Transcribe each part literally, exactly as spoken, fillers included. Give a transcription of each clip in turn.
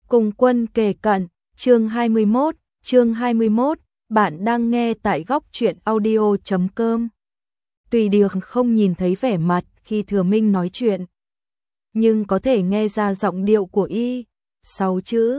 Cùng quân kề cận, chương hai mươi mốt, chương hai mươi mốt, bạn đang nghe tại góc truyện audio chấm com. Tùy Đường không nhìn thấy vẻ mặt khi Thừa Minh nói chuyện, nhưng có thể nghe ra giọng điệu của y, sáu chữ.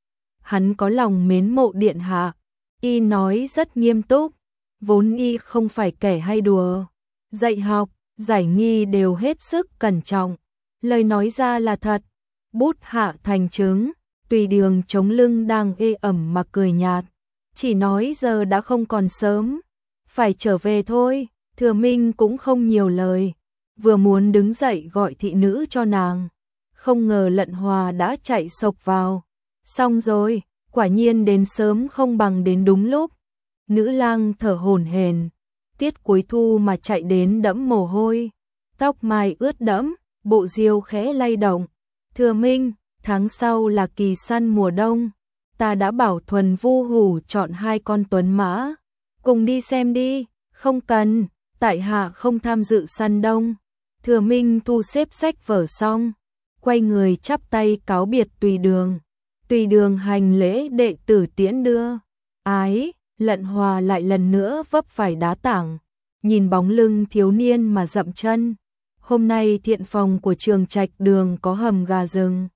Hắn có lòng mến mộ điện hạ, y nói rất nghiêm túc, vốn y không phải kẻ hay đùa, dạy học, giải nghi đều hết sức cẩn trọng, lời nói ra là thật, bút hạ thành chứng. Tùy Đường chống lưng đang ê ẩm mà cười nhạt, chỉ nói giờ đã không còn sớm, phải trở về thôi. Thừa Minh cũng không nhiều lời, vừa muốn đứng dậy gọi thị nữ cho nàng, không ngờ Lận Hòa đã chạy sộc vào. Xong rồi, quả nhiên đến sớm không bằng đến đúng lúc. Nữ lang thở hổn hển, tiết cuối thu mà chạy đến đẫm mồ hôi, tóc mai ướt đẫm, bộ diêu khẽ lay động. Thừa Minh, tháng sau là kỳ săn mùa đông, ta đã bảo Thuần Vu Hủ chọn hai con tuấn mã, cùng đi xem đi. Không cần, tại hạ không tham dự săn đông. Thừa Minh thu xếp sách vở xong, quay người chắp tay cáo biệt Tùy Đường. Tùy Đường hành lễ đệ tử tiễn đưa. Ái, Lận Hòa lại lần nữa vấp phải đá tảng, nhìn bóng lưng thiếu niên mà dậm chân. Hôm nay thiện phòng của Trường Trạch Đường có hầm gà rừng.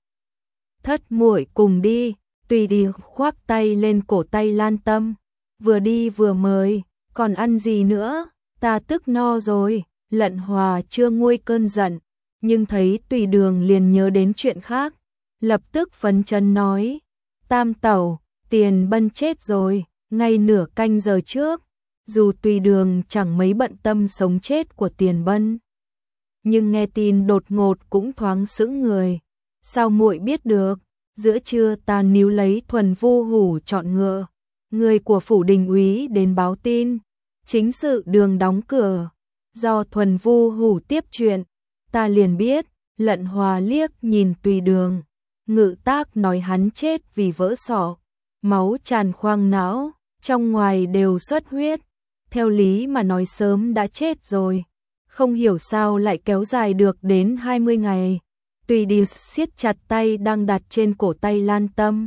Thất muội cùng đi. Tùy Đường khoác tay lên cổ tay Lan Tâm, vừa đi vừa mời, còn ăn gì nữa, ta tức no rồi. Lận Hòa chưa nguôi cơn giận, nhưng thấy Tùy Đường liền nhớ đến chuyện khác, lập tức phấn chấn nói, tam tẩu, Tiền Bân chết rồi, ngay nửa canh giờ trước. Dù Tùy Đường chẳng mấy bận tâm sống chết của Tiền Bân, nhưng nghe tin đột ngột cũng thoáng sững người. Sao muội biết được? Giữa trưa ta níu lấy Thuần Vu Hủ chọn ngựa, người của phủ đình úy đến báo tin, chính sự đường đóng cửa, do Thuần Vu Hủ tiếp chuyện, ta liền biết. Lận Hòa liếc nhìn Tùy Đường, ngự tác nói hắn chết vì vỡ sọ, máu tràn khoang não, trong ngoài đều xuất huyết, theo lý mà nói sớm đã chết rồi, không hiểu sao lại kéo dài được đến hai mươi ngày. Tùy Đường siết chặt tay đang đặt trên cổ tay Lan Tâm.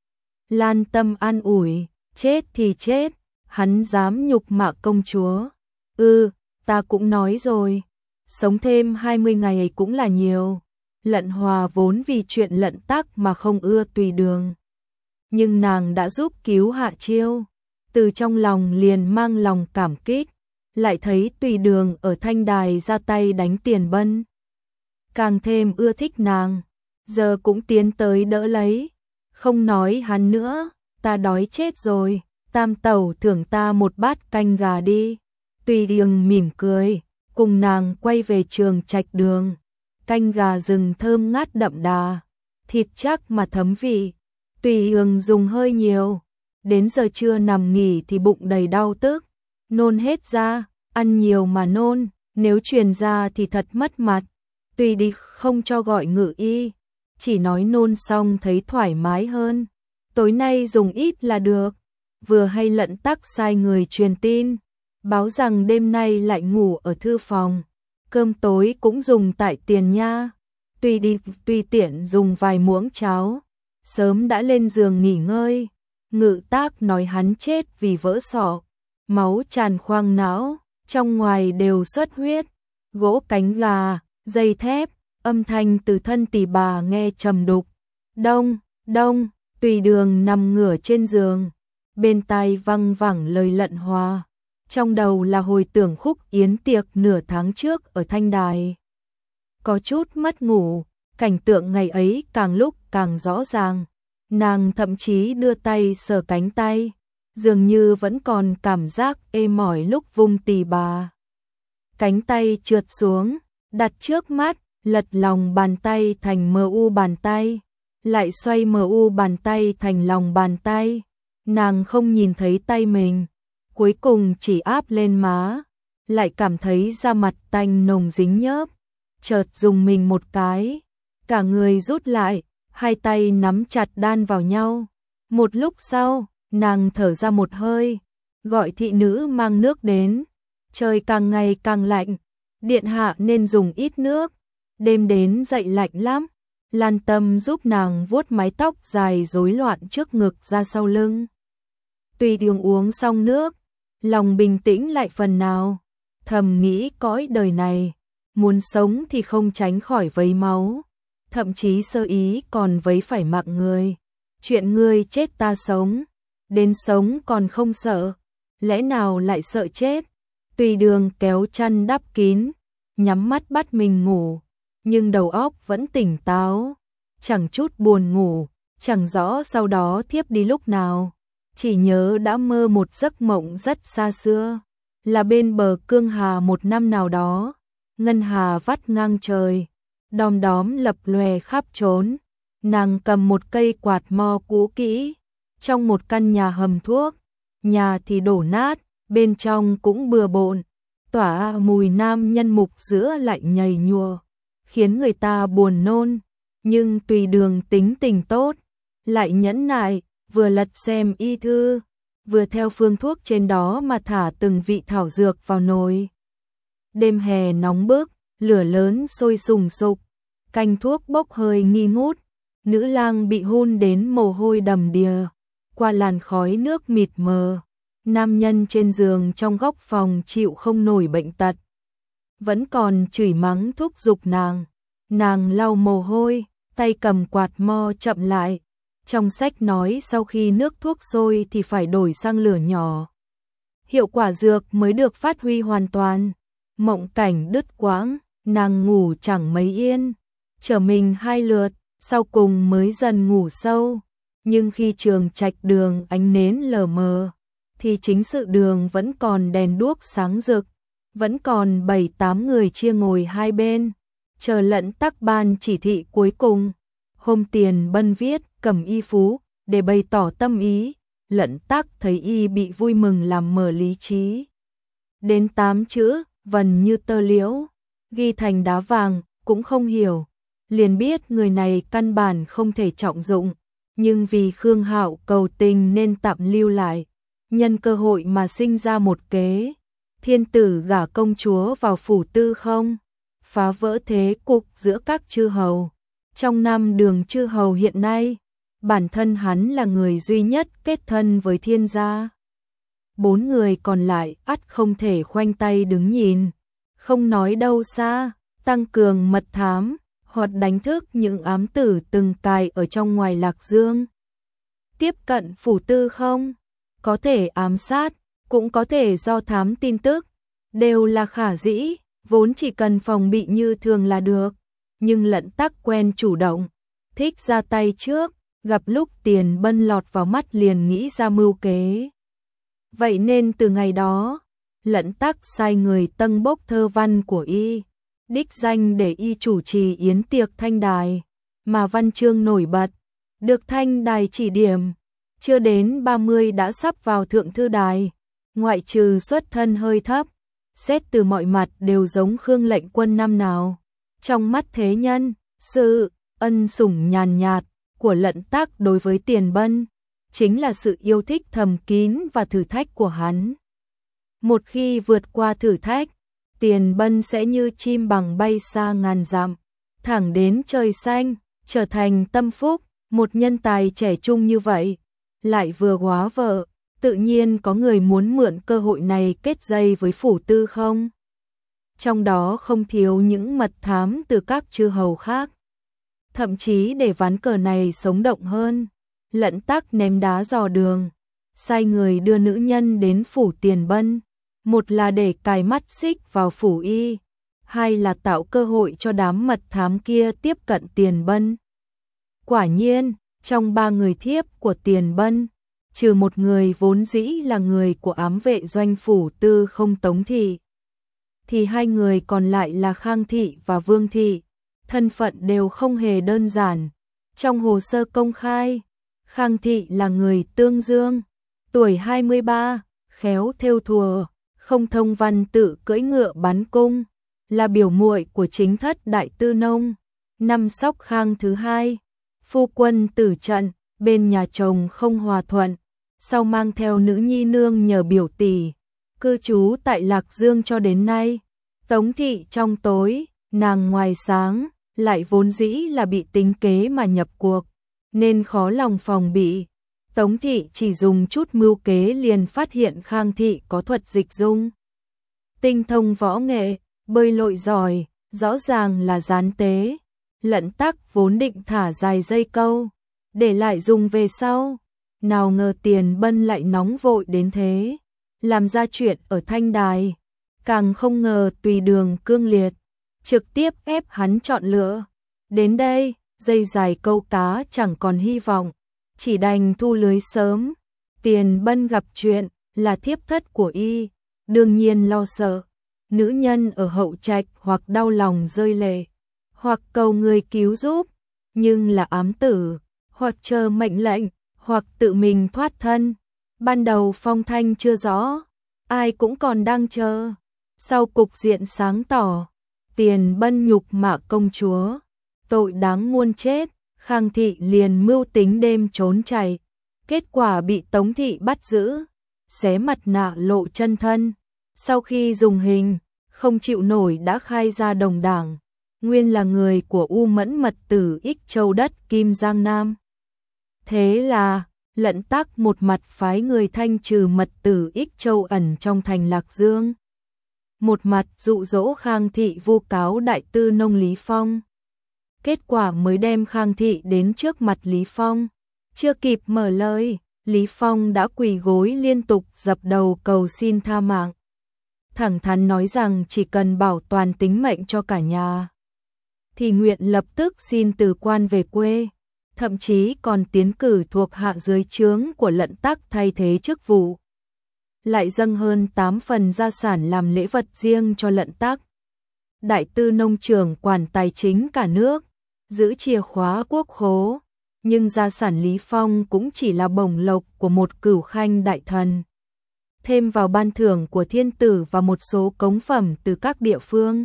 Lan Tâm an ủi, chết thì chết, hắn dám nhục mạ công chúa. Ừ, ta cũng nói rồi, sống thêm hai mươi ngày ấy cũng là nhiều. Lận Hòa vốn vì chuyện Lận Tắc mà không ưa Tùy Đường, nhưng nàng đã giúp cứu Hạ Chiêu, từ trong lòng liền mang lòng cảm kích, lại thấy Tùy Đường ở Thanh Đài ra tay đánh Tiền Bân, càng thêm ưa thích nàng, giờ cũng tiến tới đỡ lấy. Không nói hắn nữa, ta đói chết rồi, tam tẩu thưởng ta một bát canh gà đi. Tùy Đường mỉm cười, cùng nàng quay về Trường Trạch Đường. Canh gà rừng thơm ngát đậm đà, thịt chắc mà thấm vị. Tùy Đường dùng hơi nhiều, đến giờ trưa nằm nghỉ thì bụng đầy đau tức, nôn hết ra. Ăn nhiều mà nôn, nếu truyền ra thì thật mất mặt. Tùy Đường không cho gọi ngự y, chỉ nói nôn xong thấy thoải mái hơn, tối nay dùng ít là được. Vừa hay Lận Tắc sai người truyền tin, báo rằng đêm nay lại ngủ ở thư phòng, cơm tối cũng dùng tại tiền nha. Tùy Đường tùy tiện dùng vài muỗng cháo, sớm đã lên giường nghỉ ngơi. Ngự tác nói hắn chết vì vỡ sọ, máu tràn khoang não, trong ngoài đều xuất huyết. Gỗ cánh gà, dây thép, âm thanh từ thân tỳ bà nghe trầm đục. Đông, đông. Tùy Đường nằm ngửa trên giường, bên tai văng vẳng lời Lận Hòa, trong đầu là hồi tưởng khúc yến tiệc nửa tháng trước ở Thanh Đài. Có chút mất ngủ, cảnh tượng ngày ấy càng lúc càng rõ ràng, nàng thậm chí đưa tay sờ cánh tay, dường như vẫn còn cảm giác ê mỏi lúc vung tỳ bà. Cánh tay trượt xuống, đặt trước mắt, lật lòng bàn tay thành mờ u bàn tay, lại xoay mờ u bàn tay thành lòng bàn tay. Nàng không nhìn thấy tay mình, cuối cùng chỉ áp lên má, lại cảm thấy da mặt tanh nồng dính nhớp, chợt dùng mình một cái, cả người rút lại, hai tay nắm chặt đan vào nhau. Một lúc sau, nàng thở ra một hơi, gọi thị nữ mang nước đến. Trời càng ngày càng lạnh, điện hạ nên dùng ít nước, đêm đến dậy lạnh lắm. Lan Tâm giúp nàng vuốt mái tóc dài rối loạn trước ngực ra sau lưng. Tùy Đường uống xong nước, lòng bình tĩnh lại phần nào, thầm nghĩ cõi đời này, muốn sống thì không tránh khỏi vấy máu, thậm chí sơ ý còn vấy phải mạng người. Chuyện ngươi chết ta sống, đến sống còn không sợ, lẽ nào lại sợ chết? Tùy Đường kéo chăn đắp kín, nhắm mắt bắt mình ngủ, nhưng đầu óc vẫn tỉnh táo, chẳng chút buồn ngủ, chẳng rõ sau đó thiếp đi lúc nào, chỉ nhớ đã mơ một giấc mộng rất xa xưa, là bên bờ Cương Hà một năm nào đó, ngân hà vắt ngang trời, đom đóm lập lòe khắp trốn, nàng cầm một cây quạt mo cũ kỹ, trong một căn nhà hầm thuốc, nhà thì đổ nát, bên trong cũng bừa bộn, tỏa mùi nam nhân mục giữa lại nhầy nhụa, khiến người ta buồn nôn, nhưng Tùy Đường tính tình tốt, lại nhẫn nại, vừa lật xem y thư, vừa theo phương thuốc trên đó mà thả từng vị thảo dược vào nồi. Đêm hè nóng bức, lửa lớn sôi sùng sục, canh thuốc bốc hơi nghi ngút, nữ lang bị hun đến mồ hôi đầm đìa, qua làn khói nước mịt mờ, nam nhân trên giường trong góc phòng chịu không nổi bệnh tật, vẫn còn chửi mắng thúc giục nàng, nàng lau mồ hôi, tay cầm quạt mo chậm lại, trong sách nói sau khi nước thuốc sôi thì phải đổi sang lửa nhỏ, hiệu quả dược mới được phát huy hoàn toàn. Mộng cảnh đứt quãng, nàng ngủ chẳng mấy yên, trở mình hai lượt, sau cùng mới dần ngủ sâu, nhưng khi trường trạch đường ánh nến lờ mờ, thì chính sự đường vẫn còn đèn đuốc sáng rực, vẫn còn bảy tám người chia ngồi hai bên, chờ Lận Tắc ban chỉ thị cuối cùng. Hôm Tiền Bân viết Cẩm Y Phú để bày tỏ tâm ý, Lận Tắc thấy y bị vui mừng làm mở lý trí. Đến tám chữ, vần như tơ liễu, ghi thành đá vàng, cũng không hiểu, liền biết người này căn bản không thể trọng dụng, nhưng vì Khương Hạo cầu tình nên tạm lưu lại, nhân cơ hội mà sinh ra một kế, thiên tử gả công chúa vào phủ Tư Không, phá vỡ thế cục giữa các chư hầu. Trong năm đường chư hầu hiện nay, bản thân hắn là người duy nhất kết thân với thiên gia. Bốn người còn lại ắt không thể khoanh tay đứng nhìn, không nói đâu xa, tăng cường mật thám, hoặc đánh thức những ám tử từng cài ở trong ngoài Lạc Dương. Tiếp cận phủ Tư Không, có thể ám sát, cũng có thể do thám tin tức, đều là khả dĩ, vốn chỉ cần phòng bị như thường là được. Nhưng Lận Tắc quen chủ động, thích ra tay trước, gặp lúc Tiền Bân lọt vào mắt liền nghĩ ra mưu kế. Vậy nên từ ngày đó, Lận Tắc sai người tâng bốc thơ văn của y, đích danh để y chủ trì yến tiệc thanh đài, mà văn chương nổi bật, được thanh đài chỉ điểm, chưa đến ba mươi đã sắp vào thượng thư đài, ngoại trừ xuất thân hơi thấp, xét từ mọi mặt đều giống Khương Lệnh Quân năm nào. Trong mắt thế nhân, sự ân sủng nhàn nhạt của Lận Tắc đối với Tiền Bân chính là sự yêu thích thầm kín và thử thách của hắn. Một khi vượt qua thử thách, Tiền Bân sẽ như chim bằng bay xa ngàn dặm, thẳng đến trời xanh, trở thành tâm phúc. Một nhân tài trẻ trung như vậy, lại vừa góa vợ, tự nhiên có người muốn mượn cơ hội này kết dây với phủ Tư Không. Trong đó không thiếu những mật thám từ các chư hầu khác. Thậm chí để ván cờ này sống động hơn, Lận Tắc ném đá dò đường, sai người đưa nữ nhân đến phủ Tiền Bân, một là để cài mắt xích vào phủ y, hai là tạo cơ hội cho đám mật thám kia tiếp cận Tiền Bân. Quả nhiên, trong ba người thiếp của Tiền Bân, trừ một người vốn dĩ là người của ám vệ doanh phủ Tư Không Tống Thị, thì hai người còn lại là Khang Thị và Vương Thị, thân phận đều không hề đơn giản. Trong hồ sơ công khai, Khang Thị là người Tương Dương, tuổi hai mươi ba, khéo thêu thùa, không thông văn tự cưỡi ngựa bắn cung, là biểu muội của chính thất Đại Tư Nông, năm Sóc Khang thứ hai, phu quân tử trận, bên nhà chồng không hòa thuận, sau mang theo nữ nhi nương nhờ biểu tỷ, cư trú tại Lạc Dương cho đến nay. Tống Thị trong tối, nàng ngoài sáng, lại vốn dĩ là bị tính kế mà nhập cuộc, nên khó lòng phòng bị. Tống thị chỉ dùng chút mưu kế liền phát hiện Khang thị có thuật dịch dung. Tinh thông võ nghệ, bơi lội giỏi, rõ ràng là gián tế. Lận Tắc vốn định thả dài dây câu, để lại dùng về sau. Nào ngờ Tiền Bân lại nóng vội đến thế, làm ra chuyện ở Thanh Đài. Càng không ngờ tùy đường cương liệt, trực tiếp ép hắn chọn lựa. Đến đây, dây dài câu cá chẳng còn hy vọng, chỉ đành thu lưới sớm. Tiền Bân gặp chuyện là thiếp thất của y, đương nhiên lo sợ. Nữ nhân ở hậu trạch hoặc đau lòng rơi lệ, hoặc cầu người cứu giúp, nhưng là ám tử, hoặc chờ mệnh lệnh, hoặc tự mình thoát thân. Ban đầu phong thanh chưa rõ, ai cũng còn đang chờ. Sau cục diện sáng tỏ, Tiền Bân nhục mạ công chúa, tội đáng muôn chết. Khang thị liền mưu tính đêm trốn chạy, kết quả bị Tống thị bắt giữ, xé mặt nạ lộ chân thân. Sau khi dùng hình, không chịu nổi đã khai ra đồng đảng, nguyên là người của U Mẫn mật tử Ích Châu đất Kim Giang Nam. Thế là, Lận Tắc một mặt phái người thanh trừ mật tử Ích Châu ẩn trong thành Lạc Dương, một mặt dụ dỗ Khang thị vu cáo đại tư nông Lý Phong. Kết quả mới đem Khang thị đến trước mặt Lý Phong, chưa kịp mở lời, Lý Phong đã quỳ gối liên tục dập đầu cầu xin tha mạng. Thẳng thắn nói rằng chỉ cần bảo toàn tính mệnh cho cả nhà, thì nguyện lập tức xin từ quan về quê, thậm chí còn tiến cử thuộc hạ dưới trướng của Lận Tắc thay thế chức vụ. Lại dâng hơn tám phần gia sản làm lễ vật riêng cho Lận Tắc. Đại tư nông trưởng quản tài chính cả nước, giữ chìa khóa quốc khố, nhưng gia sản Lý Phong cũng chỉ là bổng lộc của một cửu khanh đại thần. Thêm vào ban thưởng của thiên tử và một số cống phẩm từ các địa phương.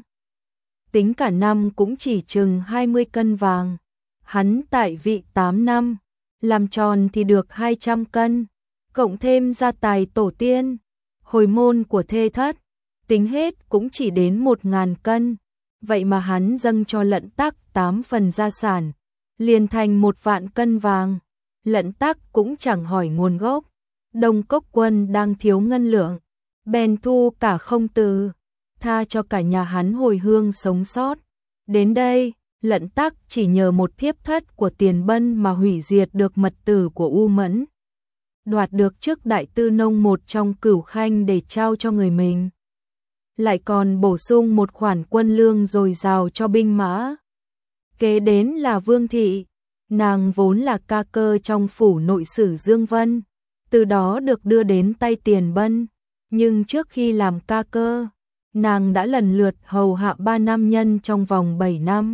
Tính cả năm cũng chỉ chừng hai mươi cân vàng. Hắn tại vị tám năm, làm tròn thì được hai trăm cân, cộng thêm gia tài tổ tiên, hồi môn của thê thất, tính hết cũng chỉ đến một ngàn cân. Vậy mà hắn dâng cho Lận Tắc tám phần gia sản, liền thành một vạn cân vàng. Lận Tắc cũng chẳng hỏi nguồn gốc. Đông Cốc Quân đang thiếu ngân lượng, bèn thu cả không từ, tha cho cả nhà hắn hồi hương sống sót. Đến đây, Lận Tắc chỉ nhờ một thiếp thất của Tiền Bân mà hủy diệt được mật tử của U Mẫn, đoạt được chức đại tư nông một trong cửu khanh để trao cho người mình. Lại còn bổ sung một khoản quân lương dồi dào cho binh mã. Kế đến là Vương thị, nàng vốn là ca cơ trong phủ nội sử Dương Vân, từ đó được đưa đến tay Tiền Bân, nhưng trước khi làm ca cơ, nàng đã lần lượt hầu hạ ba nam nhân trong vòng bảy năm.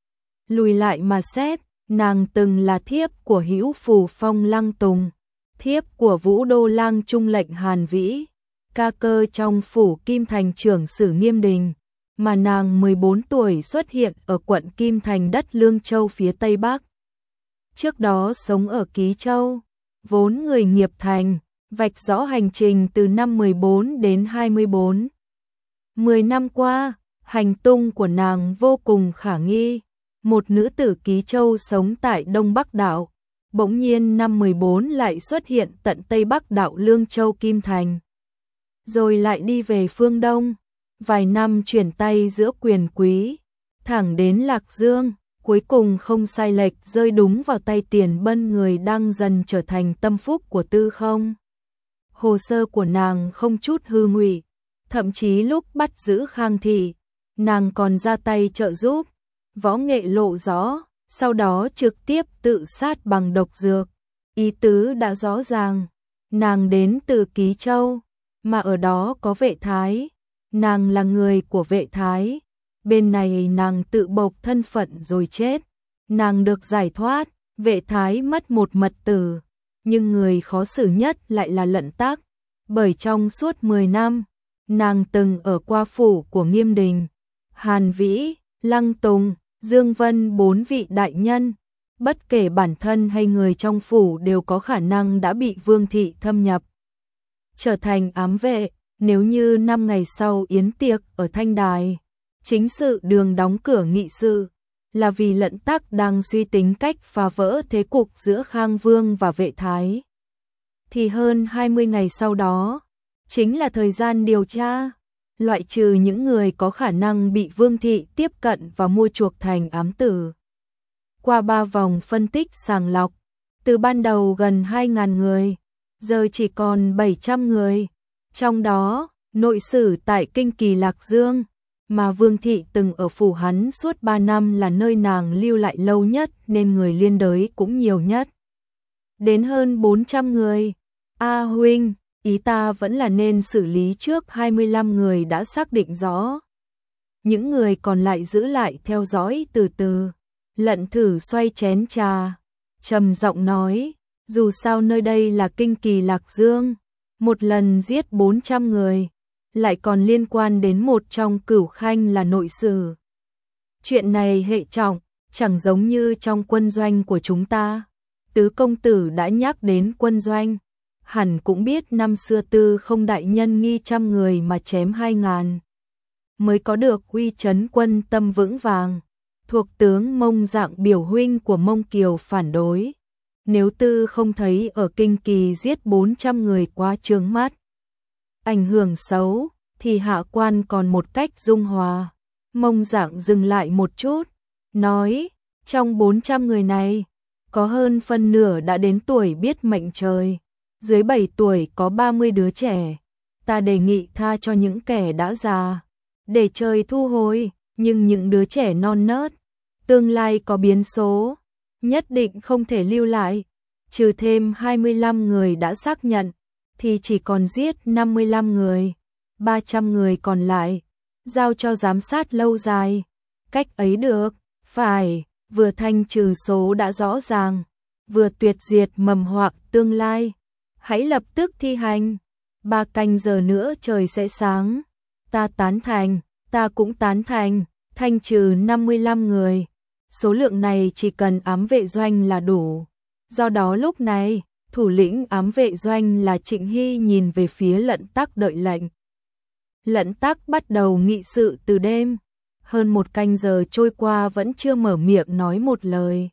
Lùi lại mà xét, nàng từng là thiếp của Hữu Phù Phong Lăng Tùng, thiếp của Vũ Đô Lang Trung lệnh Hàn Vĩ, ca cơ trong phủ Kim Thành trưởng sử Nghiêm Đình, mà nàng mười bốn tuổi xuất hiện ở quận Kim Thành đất Lương Châu phía Tây Bắc. Trước đó sống ở Ký Châu, vốn người nghiệp thành, vạch rõ hành trình từ năm mười bốn đến hai mươi bốn. Mười năm qua, hành tung của nàng vô cùng khả nghi. Một nữ tử Ký Châu sống tại Đông Bắc Đạo, bỗng nhiên năm mười bốn lại xuất hiện tận Tây Bắc Đạo Lương Châu Kim Thành. Rồi lại đi về phương Đông, vài năm chuyển tay giữa quyền quý, thẳng đến Lạc Dương, cuối cùng không sai lệch rơi đúng vào tay Tiền Bân, người đang dần trở thành tâm phúc của Tư Không. Hồ sơ của nàng không chút hư ngụy, thậm chí lúc bắt giữ Khang thị, nàng còn ra tay trợ giúp, võ nghệ lộ rõ, sau đó trực tiếp tự sát bằng độc dược. Ý tứ đã rõ ràng, nàng đến từ Ký Châu, mà ở đó có Vệ Thái, nàng là người của Vệ Thái. Bên này nàng tự bộc thân phận rồi chết, nàng được giải thoát, Vệ Thái mất một mật tử, nhưng người khó xử nhất lại là Lận Tắc, bởi trong suốt mười năm, nàng từng ở qua phủ của Nghiêm Đình, Hàn Vĩ, Lăng Tùng, Dương Vân bốn vị đại nhân, bất kể bản thân hay người trong phủ đều có khả năng đã bị Vương thị thâm nhập, trở thành ám vệ. Nếu như năm ngày sau yến tiệc ở Thanh Đài, chính sự đường đóng cửa nghị sự, là vì Lận Tắc đang suy tính cách phá vỡ thế cục giữa Khang Vương và Vệ Thái. Thì hơn hai mươi ngày sau đó, chính là thời gian điều tra, loại trừ những người có khả năng bị Vương thị tiếp cận và mua chuộc thành ám tử. Qua ba vòng phân tích sàng lọc, từ ban đầu gần hai nghìn người, giờ chỉ còn bảy trăm người, trong đó, nội sử tại Kinh Kỳ Lạc Dương, mà Vương thị từng ở phủ hắn suốt ba năm là nơi nàng lưu lại lâu nhất nên người liên đới cũng nhiều nhất. Đến hơn bốn trăm người. A huynh, ý ta vẫn là nên xử lý trước hai mươi lăm người đã xác định rõ. Những người còn lại giữ lại theo dõi từ từ. Lận Thử xoay chén trà, trầm giọng nói, dù sao nơi đây là Kinh Kỳ Lạc Dương, một lần giết bốn trăm người, lại còn liên quan đến một trong cửu khanh là nội sử. Chuyện này hệ trọng, chẳng giống như trong quân doanh của chúng ta. Tứ công tử đã nhắc đến quân doanh, hẳn cũng biết năm xưa Tư Không đại nhân nghi trăm người mà chém hai ngàn, mới có được uy chấn quân tâm vững vàng. Thuộc tướng Mông Dạng biểu huynh của Mông Kiều phản đối. Nếu Tư Không thấy ở Kinh Kỳ giết bốn trăm người quá chướng mắt, ảnh hưởng xấu, thì hạ quan còn một cách dung hòa. Mông Dạng dừng lại một chút, nói, trong bốn trăm người này, có hơn phân nửa đã đến tuổi biết mệnh trời, dưới bảy tuổi có ba mươi đứa trẻ. Ta đề nghị tha cho những kẻ đã già, để trời thu hồi, nhưng những đứa trẻ non nớt, tương lai có biến số, nhất định không thể lưu lại. Trừ thêm hai mươi lăm người đã xác nhận, thì chỉ còn giết năm mươi lăm người, ba trăm người còn lại, giao cho giám sát lâu dài. Cách ấy được, phải, vừa thanh trừ số đã rõ ràng, vừa tuyệt diệt mầm họa tương lai. Hãy lập tức thi hành, ba canh giờ nữa trời sẽ sáng. Ta tán thành, ta cũng tán thành, thanh trừ năm mươi lăm người. Số lượng này chỉ cần ám vệ doanh là đủ. Do đó lúc này, thủ lĩnh ám vệ doanh là Trịnh Hy nhìn về phía Lận Tắc đợi lệnh. Lận Tắc bắt đầu nghị sự từ đêm, hơn một canh giờ trôi qua vẫn chưa mở miệng nói một lời.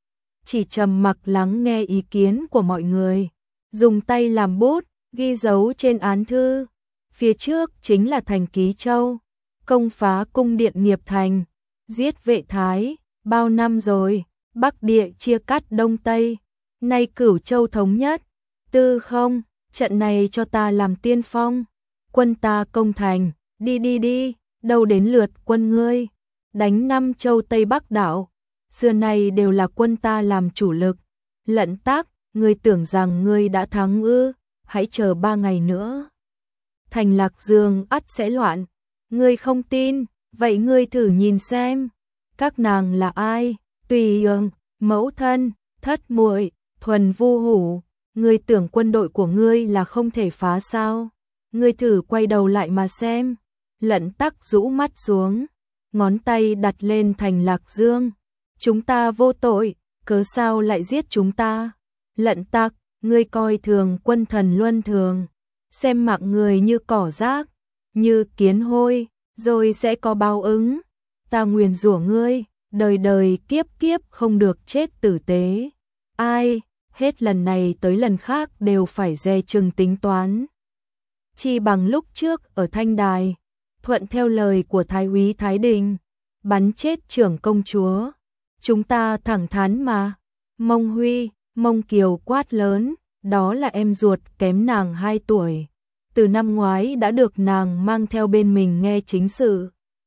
Chỉ trầm mặc lắng nghe ý kiến của mọi người, dùng tay làm bút, ghi dấu trên án thư. Phía trước chính là thành Ký Châu, công phá cung điện Nghiệp Thành, giết Vệ Thái, bao năm rồi, Bắc địa chia cắt Đông Tây, nay Cửu Châu thống nhất. Tư Không, trận này cho ta làm tiên phong, quân ta công thành, đi đi đi, đâu đến lượt quân ngươi, đánh năm châu Tây Bắc đảo, xưa nay đều là quân ta làm chủ lực. Lận Tắc, ngươi tưởng rằng ngươi đã thắng ư? Hãy chờ ba ngày nữa, thành Lạc Dương ắt sẽ loạn. Ngươi không tin, vậy ngươi thử nhìn xem, các nàng là ai? Tùy Ương, mẫu thân, thất muội, Thuần Vu Hủ. Ngươi tưởng quân đội của ngươi là không thể phá sao? Ngươi thử quay đầu lại mà xem. Lận Tắc rũ mắt xuống, ngón tay đặt lên thành Lạc Dương. Chúng ta vô tội, cớ sao lại giết chúng ta? Lận Tắc, ngươi coi thường quân thần luân thường, xem mạng người như cỏ rác, như kiến hôi, rồi sẽ có báo ứng. Ta nguyền rủa ngươi, đời đời kiếp kiếp không được chết tử tế. Ai, hết lần này tới lần khác đều phải dè chừng tính toán. Chi bằng lúc trước ở Thanh Đài, thuận theo lời của Thái úy Thái Đình, bắn chết trưởng công chúa. Chúng ta thẳng thắn mà. Mông Huy, Mông Kiều quát lớn, đó là em ruột kém nàng hai tuổi. Từ năm ngoái đã được nàng mang theo bên mình nghe chính sự.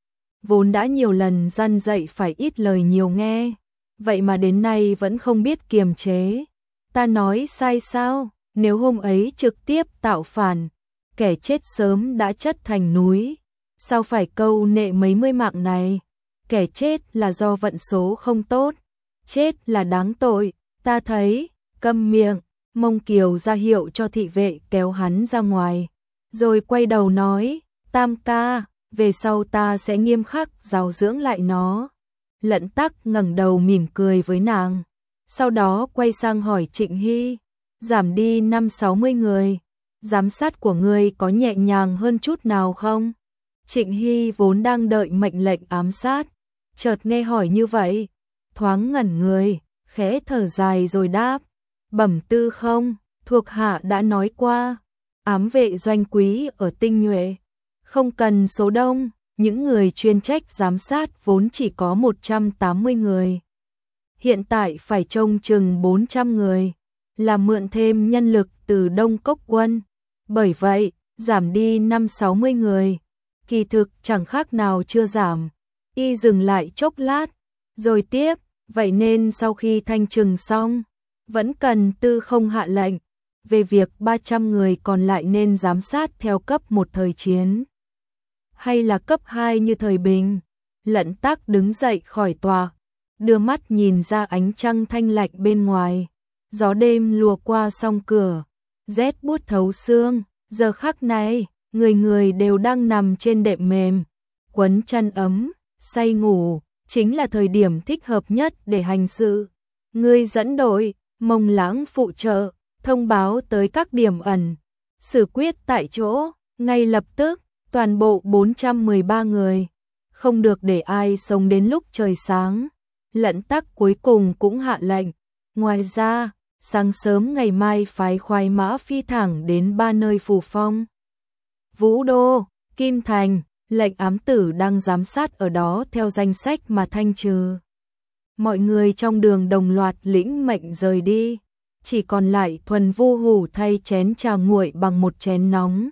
Vốn đã nhiều lần răn dạy phải ít lời nhiều nghe, vậy mà đến nay vẫn không biết kiềm chế. Ta nói sai sao? Nếu hôm ấy trực tiếp tạo phản, kẻ chết sớm đã chất thành núi. Sao phải câu nệ mấy mươi mạng này? Kẻ chết là do vận số không tốt, chết là đáng tội. Ta thấy, câm miệng. Mông Kiều ra hiệu cho thị vệ kéo hắn ra ngoài, rồi quay đầu nói, Tam ca, về sau ta sẽ nghiêm khắc giáo dưỡng lại nó. Lận Tắc ngẩng đầu mỉm cười với nàng, sau đó quay sang hỏi Trịnh Hy, giảm đi năm sáu mươi người, giám sát của ngươi có nhẹ nhàng hơn chút nào không? Trịnh Hy vốn đang đợi mệnh lệnh ám sát, chợt nghe hỏi như vậy, thoáng ngẩn người, khẽ thở dài rồi đáp, bẩm tư không, thuộc hạ đã nói qua, ám vệ doanh quý ở tinh nhuệ, không cần số đông, những người chuyên trách giám sát vốn chỉ có một trăm tám mươi người. Hiện tại phải trông chừng bốn trăm người, là mượn thêm nhân lực từ Đông Cốc quân. Bởi vậy, giảm đi năm sáu mươi người, kỳ thực chẳng khác nào chưa giảm. Y dừng lại chốc lát, rồi tiếp, vậy nên sau khi thanh trừng xong, vẫn cần tư không hạ lệnh, về việc ba trăm người còn lại nên giám sát theo cấp một thời chiến, hay là cấp hai như thời bình. Lận Tắc đứng dậy khỏi tòa, đưa mắt nhìn ra ánh trăng thanh lạnh bên ngoài, gió đêm lùa qua song cửa, rét buốt thấu xương, giờ khắc này, người người đều đang nằm trên đệm mềm, quấn chăn ấm, say ngủ, chính là thời điểm thích hợp nhất để hành sự. Ngươi dẫn đội, Mông Lãng phụ trợ, thông báo tới các điểm ẩn, xử quyết tại chỗ, ngay lập tức, toàn bộ bốn trăm mười ba người, không được để ai sống đến lúc trời sáng. Lận Tắc cuối cùng cũng hạ lệnh. Ngoài ra, sáng sớm ngày mai phái khoái mã phi thẳng đến ba nơi phù phong, Vũ Đô, Kim Thành, lệnh ám tử đang giám sát ở đó theo danh sách mà thanh trừ. Mọi người trong đường đồng loạt lĩnh mệnh rời đi, chỉ còn lại Thuần Vu Hủ thay chén trà nguội bằng một chén nóng,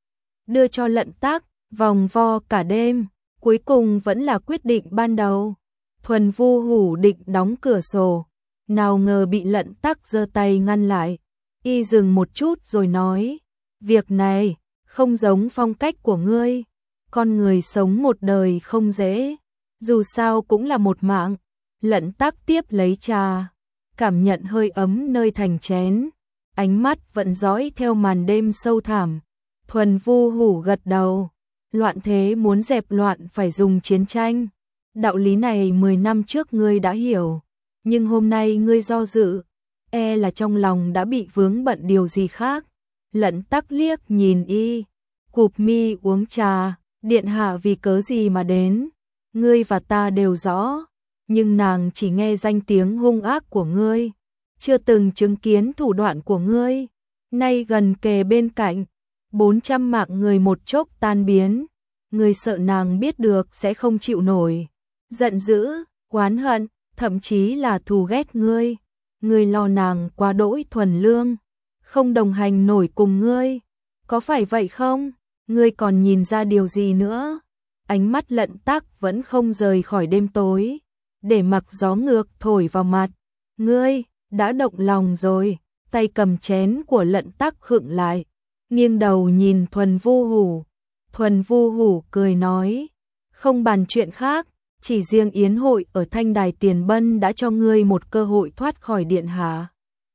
đưa cho Lận Tắc, vòng vo cả đêm, cuối cùng vẫn là quyết định ban đầu. Thuần Vu Hủ định đóng cửa sổ, nào ngờ bị Lận Tắc giơ tay ngăn lại. Y dừng một chút rồi nói, việc này không giống phong cách của ngươi, con người sống một đời không dễ, dù sao cũng là một mạng. Lận Tắc tiếp lấy trà, cảm nhận hơi ấm nơi thành chén, ánh mắt vẫn dõi theo màn đêm sâu thẳm. Thuần Vu Hủ gật đầu, loạn thế muốn dẹp loạn phải dùng chiến tranh. Đạo lý này mười năm trước ngươi đã hiểu, nhưng hôm nay ngươi do dự, e là trong lòng đã bị vướng bận điều gì khác. Lận Tắc liếc nhìn y, cụp mi uống trà, điện hạ vì cớ gì mà đến, ngươi và ta đều rõ, nhưng nàng chỉ nghe danh tiếng hung ác của ngươi, chưa từng chứng kiến thủ đoạn của ngươi, nay gần kề bên cạnh, bốn trăm mạng người một chốc tan biến, ngươi sợ nàng biết được sẽ không chịu nổi, giận dữ, oán hận, thậm chí là thù ghét ngươi, ngươi lo nàng quá đỗi thuần lương, không đồng hành nổi cùng ngươi, có phải vậy không? Ngươi còn nhìn ra điều gì nữa? Ánh mắt Lận Tắc vẫn không rời khỏi đêm tối, để mặc gió ngược thổi vào mặt. Ngươi đã động lòng rồi. Tay cầm chén của Lận Tắc khựng lại, nghiêng đầu nhìn Thuần Vu Hủ. Thuần Vu Hủ cười nói, không bàn chuyện khác, chỉ riêng yến hội ở Thanh Đài Tiền Bân đã cho ngươi một cơ hội thoát khỏi điện hạ.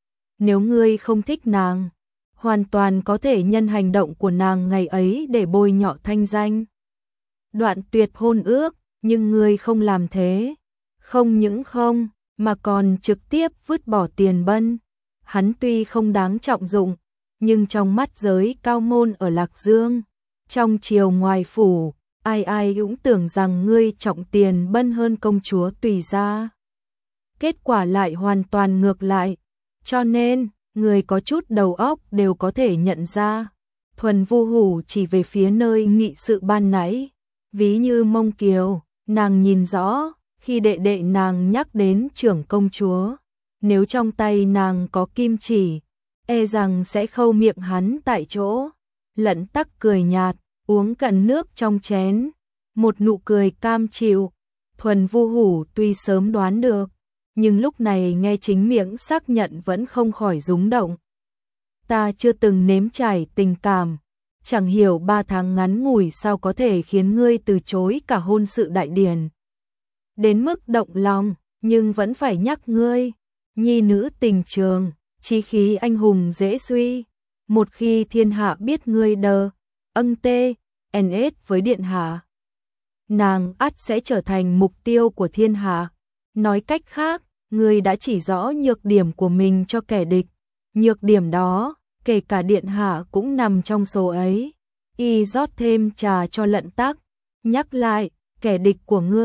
Nếu ngươi không thích nàng, hoàn toàn có thể nhân hành động của nàng ngày ấy để bôi nhọ thanh danh, đoạn tuyệt hôn ước, nhưng ngươi không làm thế. Không những không, mà còn trực tiếp vứt bỏ Tiền Bân. Hắn tuy không đáng trọng dụng, nhưng trong mắt giới cao môn ở Lạc Dương, trong triều ngoài phủ, ai ai cũng tưởng rằng ngươi trọng Tiền Bân hơn công chúa Tùy Gia. Kết quả lại hoàn toàn ngược lại, cho nên, người có chút đầu óc đều có thể nhận ra. Thuần Vu Hủ chỉ về phía nơi nghị sự ban nãy, ví như Mông Kiều, nàng nhìn rõ, khi đệ đệ nàng nhắc đến trưởng công chúa, nếu trong tay nàng có kim chỉ, e rằng sẽ khâu miệng hắn tại chỗ. Lận Tắc cười nhạt, uống cạn nước trong chén, một nụ cười cam chịu. Thuần Vu Hủ tuy sớm đoán được, nhưng lúc này nghe chính miệng xác nhận vẫn không khỏi rúng động. Ta chưa từng nếm trải tình cảm, chẳng hiểu ba tháng ngắn ngủi sao có thể khiến ngươi từ chối cả hôn sự đại điển. Đến mức động lòng, nhưng vẫn phải nhắc ngươi, nhi nữ tình trường, chí khí anh hùng dễ suy. Một khi thiên hạ biết ngươi đờ, âng tê, en ết với điện hạ, nàng ắt sẽ trở thành mục tiêu của thiên hạ. Nói cách khác, ngươi đã chỉ rõ nhược điểm của mình cho kẻ địch. Nhược điểm đó, kể cả điện hạ cũng nằm trong số ấy. Y rót thêm trà cho Lận Tắc, nhắc lại, kẻ địch của ngươi,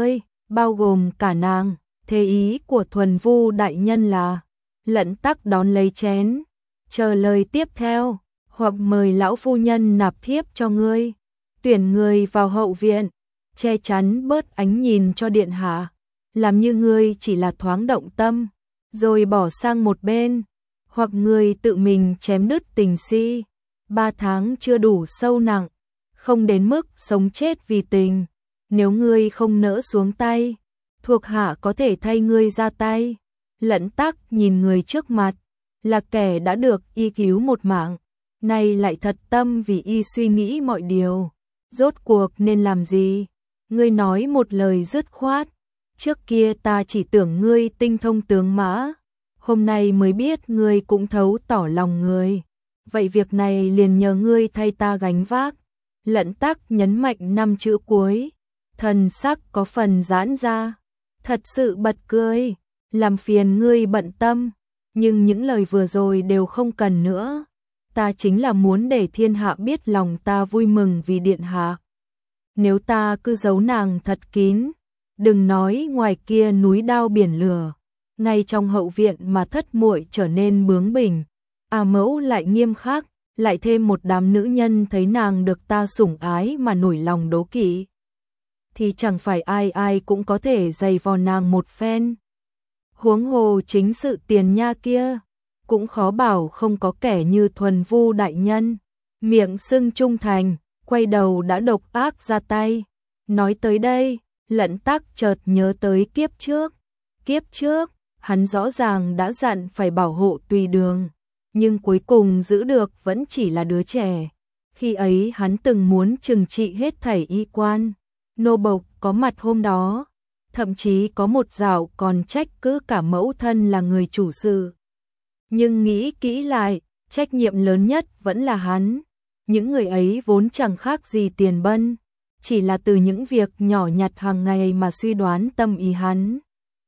bao gồm cả nàng. Thế ý của Thuần Vu đại nhân là, Lận Tắc đón lấy chén, chờ lời tiếp theo, hoặc mời lão phu nhân nạp thiếp cho ngươi, tuyển người vào hậu viện, che chắn bớt ánh nhìn cho điện hạ, làm như ngươi chỉ là thoáng động tâm, rồi bỏ sang một bên, hoặc ngươi tự mình chém đứt tình si. Ba tháng chưa đủ sâu nặng, không đến mức sống chết vì tình, nếu ngươi không nỡ xuống tay, thuộc hạ có thể thay ngươi ra tay. Lận Tắc nhìn người trước mặt, là kẻ đã được y cứu một mạng, nay lại thật tâm vì y suy nghĩ mọi điều, rốt cuộc nên làm gì? Ngươi nói một lời dứt khoát, trước kia ta chỉ tưởng ngươi tinh thông tướng mã, hôm nay mới biết ngươi cũng thấu tỏ lòng người, vậy việc này liền nhờ ngươi thay ta gánh vác. Lận Tắc nhấn mạnh năm chữ cuối, thần sắc có phần giãn ra, thật sự bật cười, làm phiền ngươi bận tâm, nhưng những lời vừa rồi đều không cần nữa, ta chính là muốn để thiên hạ biết lòng ta vui mừng vì điện hạ. Nếu ta cứ giấu nàng thật kín, đừng nói ngoài kia núi đao biển lửa, ngay trong hậu viện mà thất muội trở nên bướng bỉnh, à mẫu lại nghiêm khắc, lại thêm một đám nữ nhân thấy nàng được ta sủng ái mà nổi lòng đố kỵ, thì chẳng phải ai ai cũng có thể giày vò nàng một phen. Huống hồ chính sự tiền nha kia, cũng khó bảo không có kẻ như Thuần Vu đại nhân, miệng xưng trung thành, quay đầu đã độc ác ra tay. Nói tới đây, Lận Tắc chợt nhớ tới kiếp trước. Kiếp trước, hắn rõ ràng đã dặn phải bảo hộ Tùy Đường, nhưng cuối cùng giữ được vẫn chỉ là đứa trẻ. Khi ấy hắn từng muốn trừng trị hết thảy y quan, nô bộc có mặt hôm đó, thậm chí có một dạo còn trách cứ cả mẫu thân là người chủ sự. Nhưng nghĩ kỹ lại, trách nhiệm lớn nhất vẫn là hắn. Những người ấy vốn chẳng khác gì tiền bân, chỉ là từ những việc nhỏ nhặt hàng ngày mà suy đoán tâm ý hắn.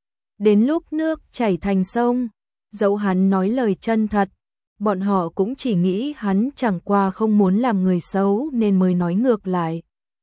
Đến lúc nước chảy thành sông, dẫu hắn nói lời chân thật, bọn họ cũng chỉ nghĩ hắn chẳng qua không muốn làm người xấu nên mới nói ngược lại.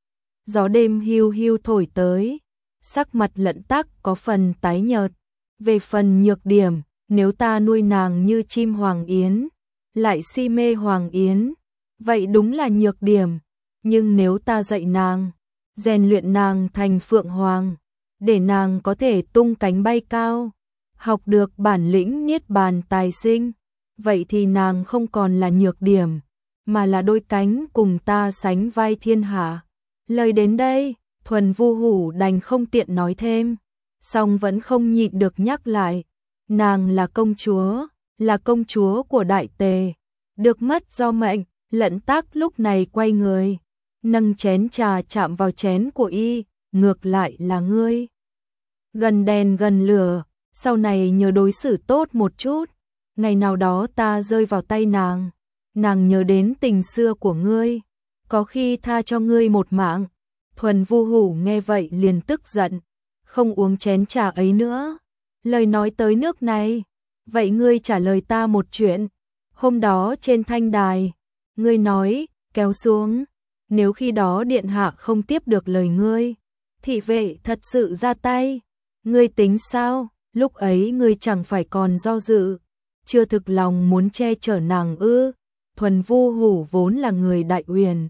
Gió đêm hiu hiu thổi tới, sắc mặt Lận Tắc có phần tái nhợt. Về phần nhược điểm, nếu ta nuôi nàng như chim hoàng yến, lại si mê hoàng yến, vậy đúng là nhược điểm. Nhưng nếu ta dạy nàng, rèn luyện nàng thành phượng hoàng, để nàng có thể tung cánh bay cao, học được bản lĩnh niết bàn tài sinh, vậy thì nàng không còn là nhược điểm, mà là đôi cánh cùng ta sánh vai thiên hạ. Lời đến đây, Thuần Vu Hủ đành không tiện nói thêm, song vẫn không nhịn được nhắc lại, nàng là công chúa, là công chúa của Đại Tề, được mất do mệnh. Lận Tắc lúc này quay người, nâng chén trà chạm vào chén của y, ngược lại là ngươi. Gần đèn gần lửa, sau này nhớ đối xử tốt một chút, ngày nào đó ta rơi vào tay nàng, nàng nhớ đến tình xưa của ngươi, có khi tha cho ngươi một mạng. Thuần Vu Hủ nghe vậy liền tức giận, không uống chén trà ấy nữa. Lời nói tới nước này, vậy ngươi trả lời ta một chuyện. Hôm đó trên thanh đài, ngươi nói, kéo xuống, nếu khi đó điện hạ không tiếp được lời ngươi, thị vệ thật sự ra tay, ngươi tính sao? Lúc ấy ngươi chẳng phải còn do dự, chưa thực lòng muốn che chở nàng ư? Thuần Vu Hủ vốn là người Đại Uyển.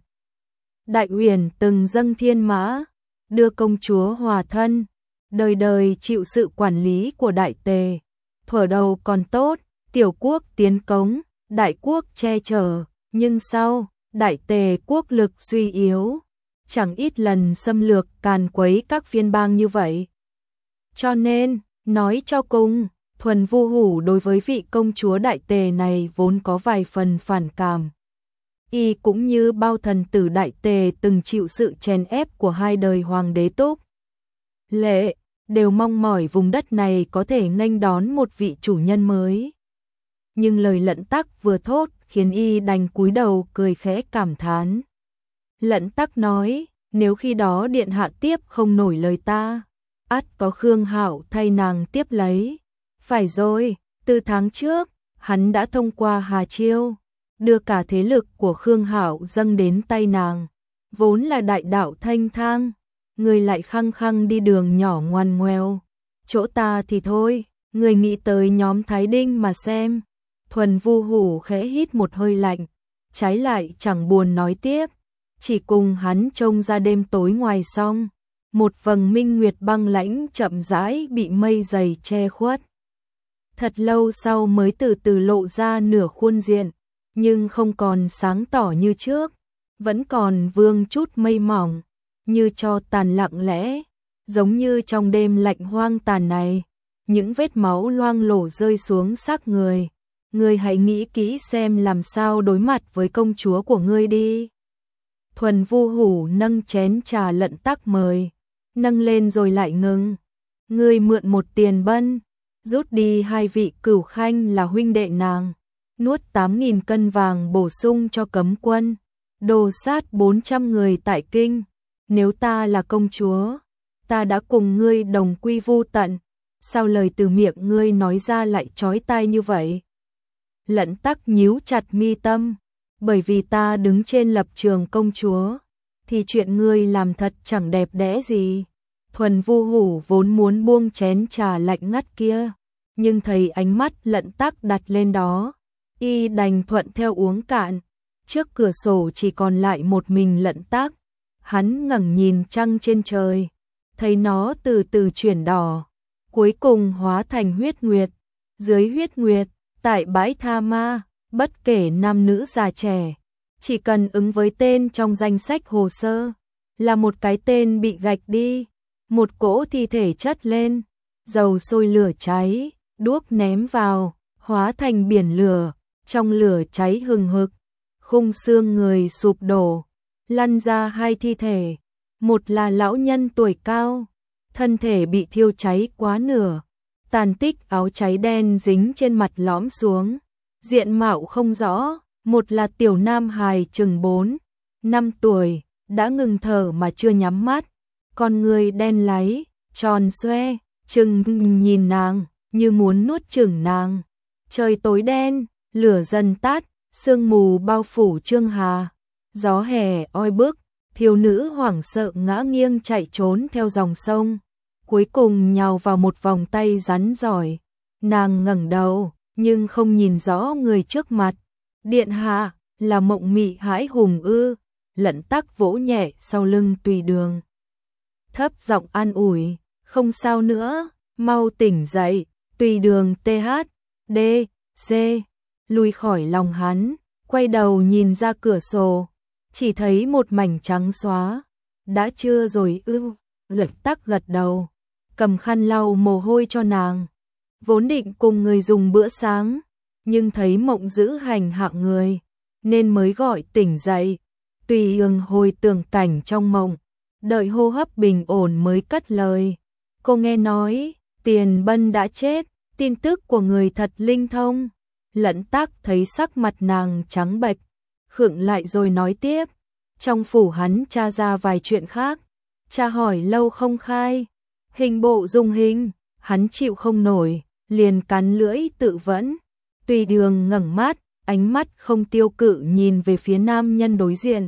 Đại Uyển từng dâng thiên mã, đưa công chúa hòa thân, đời đời chịu sự quản lý của Đại Tề. Thuở đầu còn tốt, tiểu quốc tiến cống, đại quốc che chở, nhưng sau, Đại Tề quốc lực suy yếu, chẳng ít lần xâm lược càn quấy các phiên bang như vậy. Cho nên, nói cho cùng, Thuần Vu Hủ đối với vị công chúa Đại Tề này vốn có vài phần phản cảm. Y cũng như bao thần tử Đại Tề từng chịu sự chèn ép của hai đời hoàng đế Túc Lệ, đều mong mỏi vùng đất này có thể nghênh đón một vị chủ nhân mới. Nhưng lời Lận Tắc vừa thốt khiến y đành cúi đầu cười khẽ cảm thán. Lận Tắc nói, nếu khi đó điện hạ tiếp không nổi lời ta, ắt có Khương Hạo thay nàng tiếp lấy. Phải rồi, từ tháng trước, hắn đã thông qua Hà Chiêu, đưa cả thế lực của Khương Hạo dâng đến tay nàng, vốn là đại đạo thanh thang, người lại khăng khăng đi đường nhỏ ngoằn ngoèo. Chỗ ta thì thôi, người nghĩ tới nhóm Thái Đinh mà xem. Thuần Vu Hủ khẽ hít một hơi lạnh, trái lại chẳng buồn nói tiếp, chỉ cùng hắn trông ra đêm tối ngoài song. Một vầng minh nguyệt băng lãnh chậm rãi bị mây dày che khuất. Thật lâu sau mới từ từ lộ ra nửa khuôn diện, nhưng không còn sáng tỏ như trước, vẫn còn vương chút mây mỏng, như cho tàn lặng lẽ, giống như trong đêm lạnh hoang tàn này, những vết máu loang lổ rơi xuống xác người. Ngươi hãy nghĩ kỹ xem làm sao đối mặt với công chúa của ngươi đi. Thuần Vu Hủ nâng chén trà Lận Tắc mời, nâng lên rồi lại ngừng. Ngươi mượn một tiền bân, rút đi hai vị cửu khanh là huynh đệ nàng, nuốt tám nghìn cân vàng bổ sung cho cấm quân, đồ sát bốn trăm người tại kinh. Nếu ta là công chúa, ta đã cùng ngươi đồng quy vu tận, sao lời từ miệng ngươi nói ra lại chói tai như vậy? Lận Tắc nhíu chặt mi tâm, bởi vì ta đứng trên lập trường công chúa, thì chuyện ngươi làm thật chẳng đẹp đẽ gì. Thuần Vu Hủ vốn muốn buông chén trà lạnh ngắt kia, nhưng thấy ánh mắt Lận Tắc đặt lên đó, y đành thuận theo uống cạn. Trước cửa sổ chỉ còn lại một mình Lận Tắc, hắn ngẩng nhìn trăng trên trời, thấy nó từ từ chuyển đỏ, cuối cùng hóa thành huyết nguyệt. Dưới huyết nguyệt, tại bãi Tha Ma, bất kể nam nữ già trẻ, chỉ cần ứng với tên trong danh sách hồ sơ, là một cái tên bị gạch đi, một cỗ thi thể chất lên, dầu sôi lửa cháy, đuốc ném vào, hóa thành biển lửa, trong lửa cháy hừng hực, khung xương người sụp đổ, lăn ra hai thi thể, một là lão nhân tuổi cao, thân thể bị thiêu cháy quá nửa, tàn tích áo cháy đen dính trên mặt lõm xuống, diện mạo không rõ, một là tiểu nam hài chừng bốn, năm tuổi, đã ngừng thở mà chưa nhắm mắt, con người đen láy, tròn xoe, chừng nhìn nàng, như muốn nuốt chửng nàng. Trời tối đen, lửa dần tắt, sương mù bao phủ Trương Hà, gió hè oi bức, thiếu nữ hoảng sợ ngã nghiêng chạy trốn theo dòng sông, cuối cùng nhào vào một vòng tay rắn giỏi. Nàng ngẩng đầu, nhưng không nhìn rõ người trước mặt. Điện hạ, là Mộng Mị hãi hùng ư? Lận Tắc vỗ nhẹ sau lưng Tùy Đường, thấp giọng an ủi, không sao nữa, mau tỉnh dậy. Tùy Đường tê hát đê xê lùi khỏi lòng hắn, quay đầu nhìn ra cửa sổ, chỉ thấy một mảnh trắng xóa. Đã trưa rồi ư? Lận Tắc gật đầu, cầm khăn lau mồ hôi cho nàng. Vốn định cùng người dùng bữa sáng, nhưng thấy Mộng Dữ hành hạ người, nên mới gọi tỉnh dậy. Tùy Đường hồi tưởng cảnh trong mộng, đợi hô hấp bình ổn mới cất lời. Cô nghe nói, Tiền Bân đã chết, tin tức của người thật linh thông. Lận Tắc thấy sắc mặt nàng trắng bệch, khựng lại rồi nói tiếp. Trong phủ hắn tra ra vài chuyện khác, tra hỏi lâu không khai. Hình bộ dùng hình, hắn chịu không nổi, liền cắn lưỡi tự vẫn. Tùy Đường ngẩng mắt, ánh mắt không tiêu cự nhìn về phía nam nhân đối diện.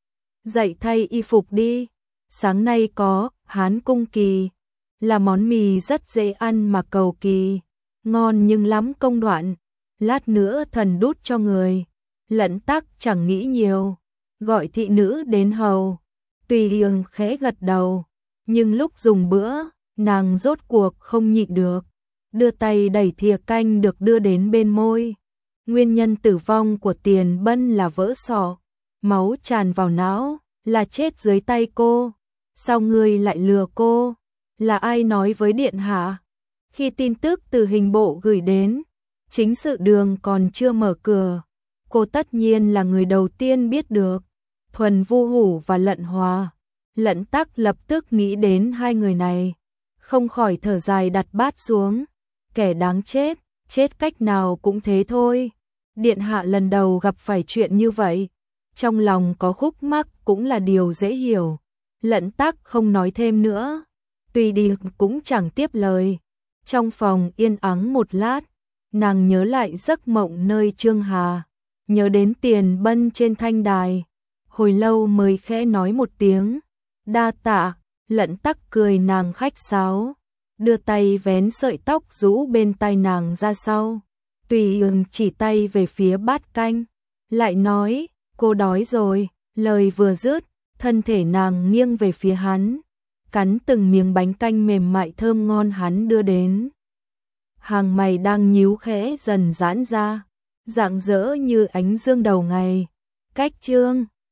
Dậy thay y phục đi, sáng nay có Hán cung kỳ, là món mì rất dễ ăn mà cầu kỳ, ngon nhưng lắm công đoạn, lát nữa thần đút cho người. Lận Tắc chẳng nghĩ nhiều, gọi thị nữ đến hầu. Tùy Đường khẽ gật đầu, nhưng lúc dùng bữa, nàng rốt cuộc không nhịn được, đưa tay đẩy thìa canh được đưa đến bên môi. Nguyên nhân tử vong của Tiền Bân là vỡ sọ, máu tràn vào não, là chết dưới tay cô. Sao ngươi lại lừa cô? Là ai nói với điện hạ? Khi tin tức từ hình bộ gửi đến, chính sự đường còn chưa mở cửa, cô tất nhiên là người đầu tiên biết được. Thuần Vu Hủ và Lận Hòa. Lận Tắc lập tức nghĩ đến hai người này, không khỏi thở dài đặt bát xuống. Kẻ đáng chết, chết cách nào cũng thế thôi. Điện hạ lần đầu gặp phải chuyện như vậy, trong lòng có khúc mắc cũng là điều dễ hiểu. Lận Tắc không nói thêm nữa, Tùy Đường cũng chẳng tiếp lời. Trong phòng yên ắng một lát, nàng nhớ lại giấc mộng nơi Trương Hà, nhớ đến Tiền Bân trên thanh đài, hồi lâu mới khẽ nói một tiếng, đa tạ. Lận Tắc cười nàng khách sáo, đưa tay vén sợi tóc rũ bên tai nàng ra sau, tùy ừng chỉ tay về phía bát canh, lại nói, cô đói rồi, lời vừa dứt, thân thể nàng nghiêng về phía hắn, cắn từng miếng bánh canh mềm mại thơm ngon hắn đưa đến. Hàng mày đang nhíu khẽ dần giãn ra, rạng rỡ như ánh dương đầu ngày. Cách chương